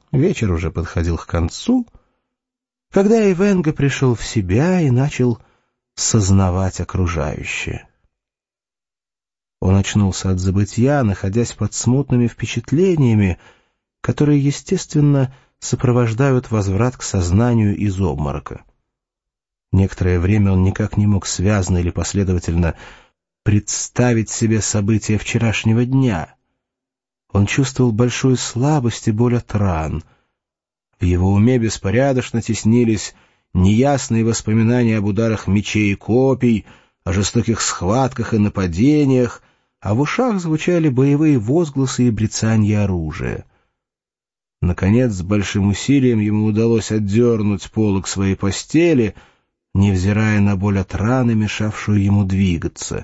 Вечер уже подходил к концу, когда Эйвенго пришел в себя и начал сознавать окружающее. Он очнулся от забытья, находясь под смутными впечатлениями, которые, естественно, сопровождают возврат к сознанию из обморока. Некоторое время он никак не мог связно или последовательно представить себе события вчерашнего дня. Он чувствовал большую слабость и боль от ран. В его уме беспорядочно теснились неясные воспоминания об ударах мечей и копий, о жестоких схватках и нападениях, а в ушах звучали боевые возгласы и брецанье оружия. Наконец, с большим усилием ему удалось отдернуть полог своей постели, невзирая на боль от раны, мешавшую ему двигаться.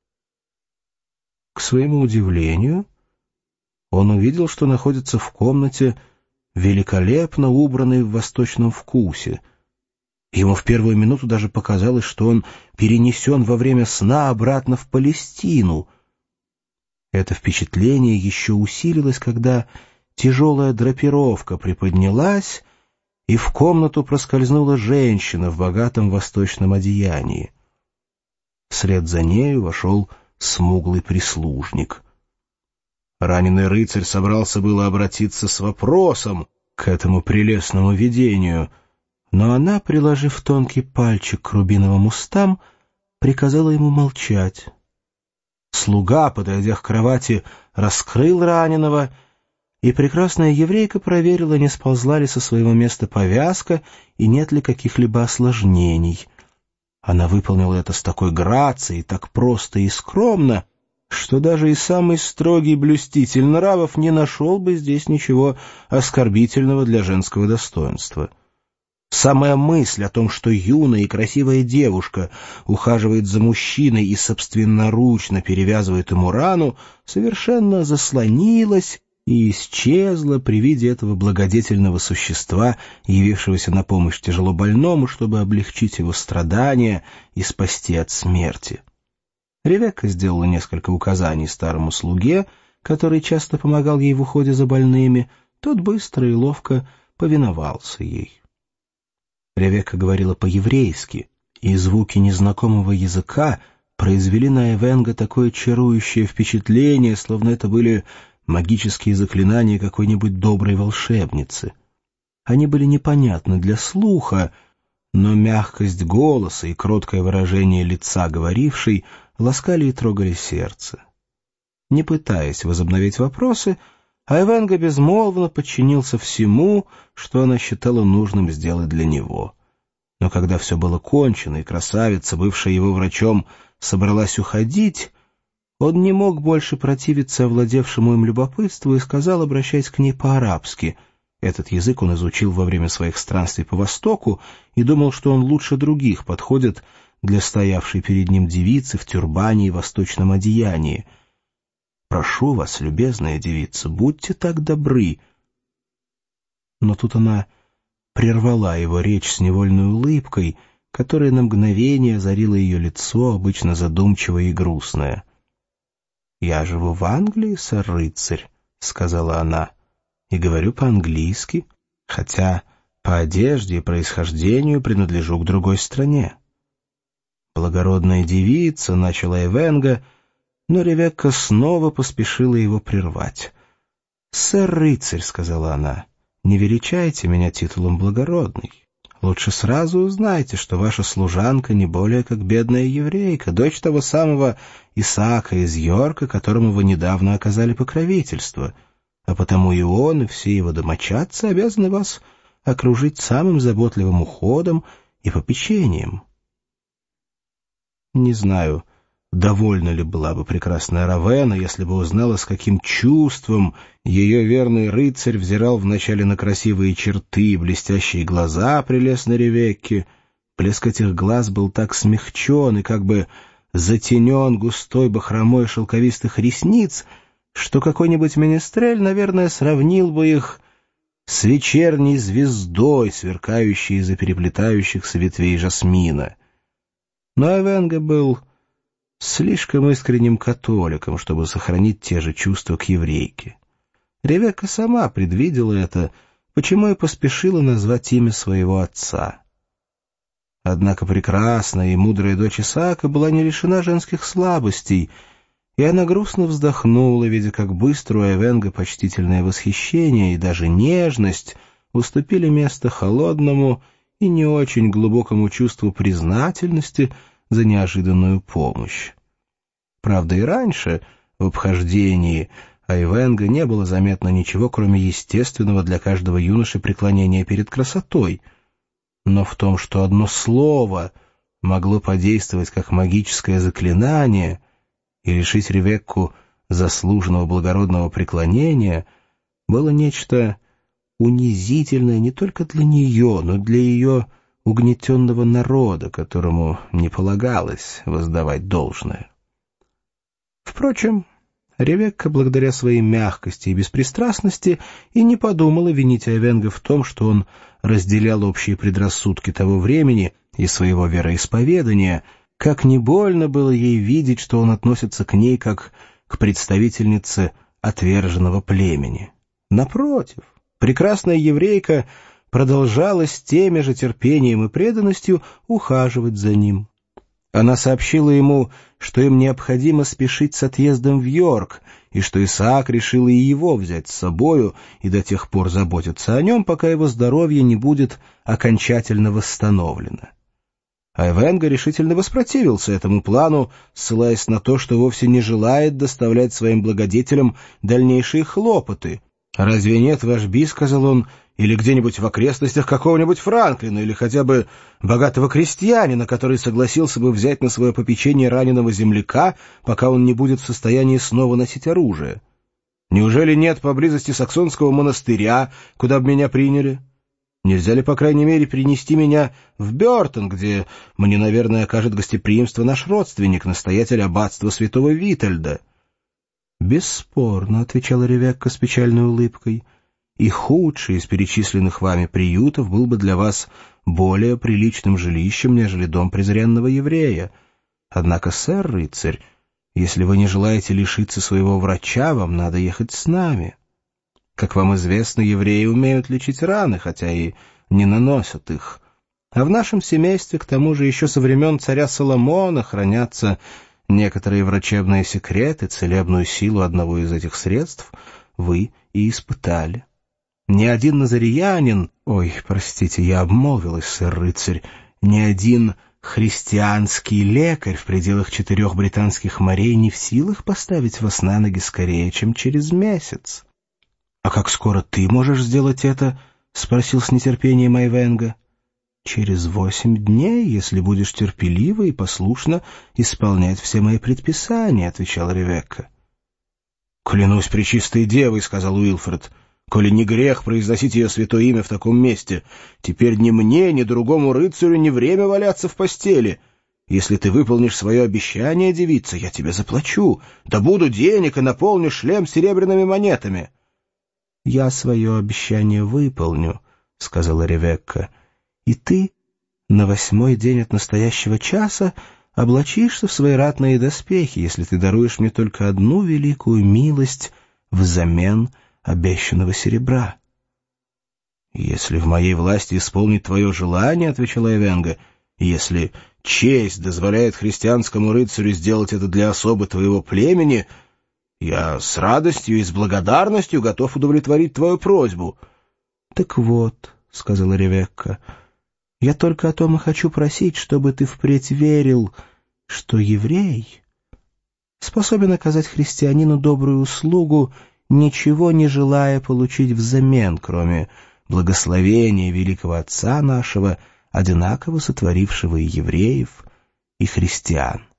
К своему удивлению, он увидел, что находится в комнате, великолепно убранной в восточном вкусе. Ему в первую минуту даже показалось, что он перенесен во время сна обратно в Палестину. Это впечатление еще усилилось, когда тяжелая драпировка приподнялась, и в комнату проскользнула женщина в богатом восточном одеянии. Вслед за нею вошел смуглый прислужник. Раненый рыцарь собрался было обратиться с вопросом к этому прелестному видению, но она, приложив тонкий пальчик к рубиновым устам, приказала ему молчать. Слуга, подойдя к кровати, раскрыл раненого, и прекрасная еврейка проверила, не сползла ли со своего места повязка и нет ли каких-либо осложнений. Она выполнила это с такой грацией, так просто и скромно, что даже и самый строгий блюститель нравов не нашел бы здесь ничего оскорбительного для женского достоинства. Самая мысль о том, что юная и красивая девушка ухаживает за мужчиной и собственноручно перевязывает ему рану, совершенно заслонилась и исчезла при виде этого благодетельного существа, явившегося на помощь тяжело больному, чтобы облегчить его страдания и спасти от смерти. Ревекка сделала несколько указаний старому слуге, который часто помогал ей в уходе за больными. Тот быстро и ловко повиновался ей. Ревекка говорила по-еврейски, и звуки незнакомого языка произвели на Эйвенго такое чарующее впечатление, словно это были магические заклинания какой-нибудь доброй волшебницы. Они были непонятны для слуха, но мягкость голоса и кроткое выражение лица говорившей ласкали и трогали сердце. Не пытаясь возобновить вопросы, Эйвенго безмолвно подчинился всему, что она считала нужным сделать для него. Но когда все было кончено, и красавица, бывшая его врачом, собралась уходить, он не мог больше противиться овладевшему им любопытству и сказал, обращаясь к ней по-арабски. Этот язык он изучил во время своих странствий по Востоку и думал, что он лучше других подходит для стоявшей перед ним девицы в тюрбане и восточном одеянии. «Прошу вас, любезная девица, будьте так добры». Но тут она прервала его речь с невольной улыбкой, которая на мгновение озарила ее лицо, обычно задумчивое и грустное. «Я живу в Англии, сэр-рыцарь», — сказала она, — «и говорю по-английски, хотя по одежде и происхождению принадлежу к другой стране». «Благородная девица», — начала Эйвенго, но Ревекка снова поспешила его прервать. «Сэр-рыцарь», — сказала она, — «не величайте меня титулом благородный. Лучше сразу узнайте, что ваша служанка не более как бедная еврейка, дочь того самого Исаака из Йорка, которому вы недавно оказали покровительство, а потому и он, и все его домочадцы обязаны вас окружить самым заботливым уходом и попечением». Не знаю, довольна ли была бы прекрасная Равена, если бы узнала, с каким чувством ее верный рыцарь взирал вначале на красивые черты и блестящие глаза прелестной Ревекки. Блеск этих глаз был так смягчен и как бы затенен густой бахромой шелковистых ресниц, что какой-нибудь менестрель, наверное, сравнил бы их с вечерней звездой, сверкающей из-за переплетающихся ветвей жасмина. Но Эйвенго был слишком искренним католиком, чтобы сохранить те же чувства к еврейке. Ревекка сама предвидела это, почему и поспешила назвать имя своего отца. Однако прекрасная и мудрая дочь Исаака была не лишена женских слабостей, и она грустно вздохнула, видя, как быстро у Эвенга почтительное восхищение и даже нежность уступили место холодному и не очень глубокому чувству признательности за неожиданную помощь. Правда, и раньше, в обхождении, Айвенга не было заметно ничего, кроме естественного для каждого юноши преклонения перед красотой. Но в том, что одно слово могло подействовать как магическое заклинание и лишить Ревекку заслуженного благородного преклонения, было нечто унизительное не только для нее, но для ее угнетенного народа, которому не полагалось воздавать должное. Впрочем, Ревекка, благодаря своей мягкости и беспристрастности, и не подумала винить Айвенга в том, что он разделял общие предрассудки того времени и своего вероисповедания, как не больно было ей видеть, что он относится к ней как к представительнице отверженного племени. Напротив, прекрасная еврейка продолжала с теми же терпением и преданностью ухаживать за ним. Она сообщила ему, что им необходимо спешить с отъездом в Йорк, и что Исаак решил и его взять с собою и до тех пор заботиться о нем, пока его здоровье не будет окончательно восстановлено. Айвенга решительно воспротивился этому плану, ссылаясь на то, что вовсе не желает доставлять своим благодетелям дальнейшие хлопоты. «Разве нет в Ашби, — сказал он, — или где-нибудь в окрестностях какого-нибудь Франклина, или хотя бы богатого крестьянина, который согласился бы взять на свое попечение раненого земляка, пока он не будет в состоянии снова носить оружие? Неужели нет поблизости саксонского монастыря, куда бы меня приняли? Нельзя ли, по крайней мере, перенести меня в Бёртон, где мне, наверное, окажет гостеприимство наш родственник, настоятель аббатства святого Витальда?» «Бесспорно», — отвечала Ревекка с печальной улыбкой, — «и худший из перечисленных вами приютов был бы для вас более приличным жилищем, нежели дом презренного еврея. Однако, сэр-рыцарь, если вы не желаете лишиться своего врача, вам надо ехать с нами. Как вам известно, евреи умеют лечить раны, хотя и не наносят их. А в нашем семействе, к тому же, еще со времен царя Соломона хранятся некоторые врачебные секреты, целебную силу одного из этих средств вы и испытали. Ни один назариянин, простите, я обмолвилась, сэр-рыцарь, ни один христианский лекарь в пределах 4 британских морей не в силах поставить вас на ноги скорее, чем через месяц. — А как скоро ты можешь сделать это? — спросил с нетерпением Айвенга. — Через 8 дней, если будешь терпеливо и послушно исполнять все мои предписания, — отвечала Ревекка. — Клянусь пречистой девой, — сказал Уилфред, — коли не грех произносить ее святое имя в таком месте, теперь ни мне, ни другому рыцарю не время валяться в постели. Если ты выполнишь свое обещание, девица, я тебе заплачу, добуду денег и наполню шлем серебряными монетами. — Я свое обещание выполню, — сказала Ревекка, — и ты на 8-й день от настоящего часа облачишься в свои ратные доспехи, если ты даруешь мне только одну великую милость взамен обещанного серебра. — Если в моей власти исполнить твое желание, — отвечала Айвенга, — если честь дозволяет христианскому рыцарю сделать это для особы твоего племени, я с радостью и с благодарностью готов удовлетворить твою просьбу. — Так вот, — сказала Ревекка, — я только о том и хочу просить, чтобы ты впредь верил, что еврей способен оказать христианину добрую услугу, ничего не желая получить взамен, кроме благословения великого Отца нашего, одинаково сотворившего и евреев, и христиан.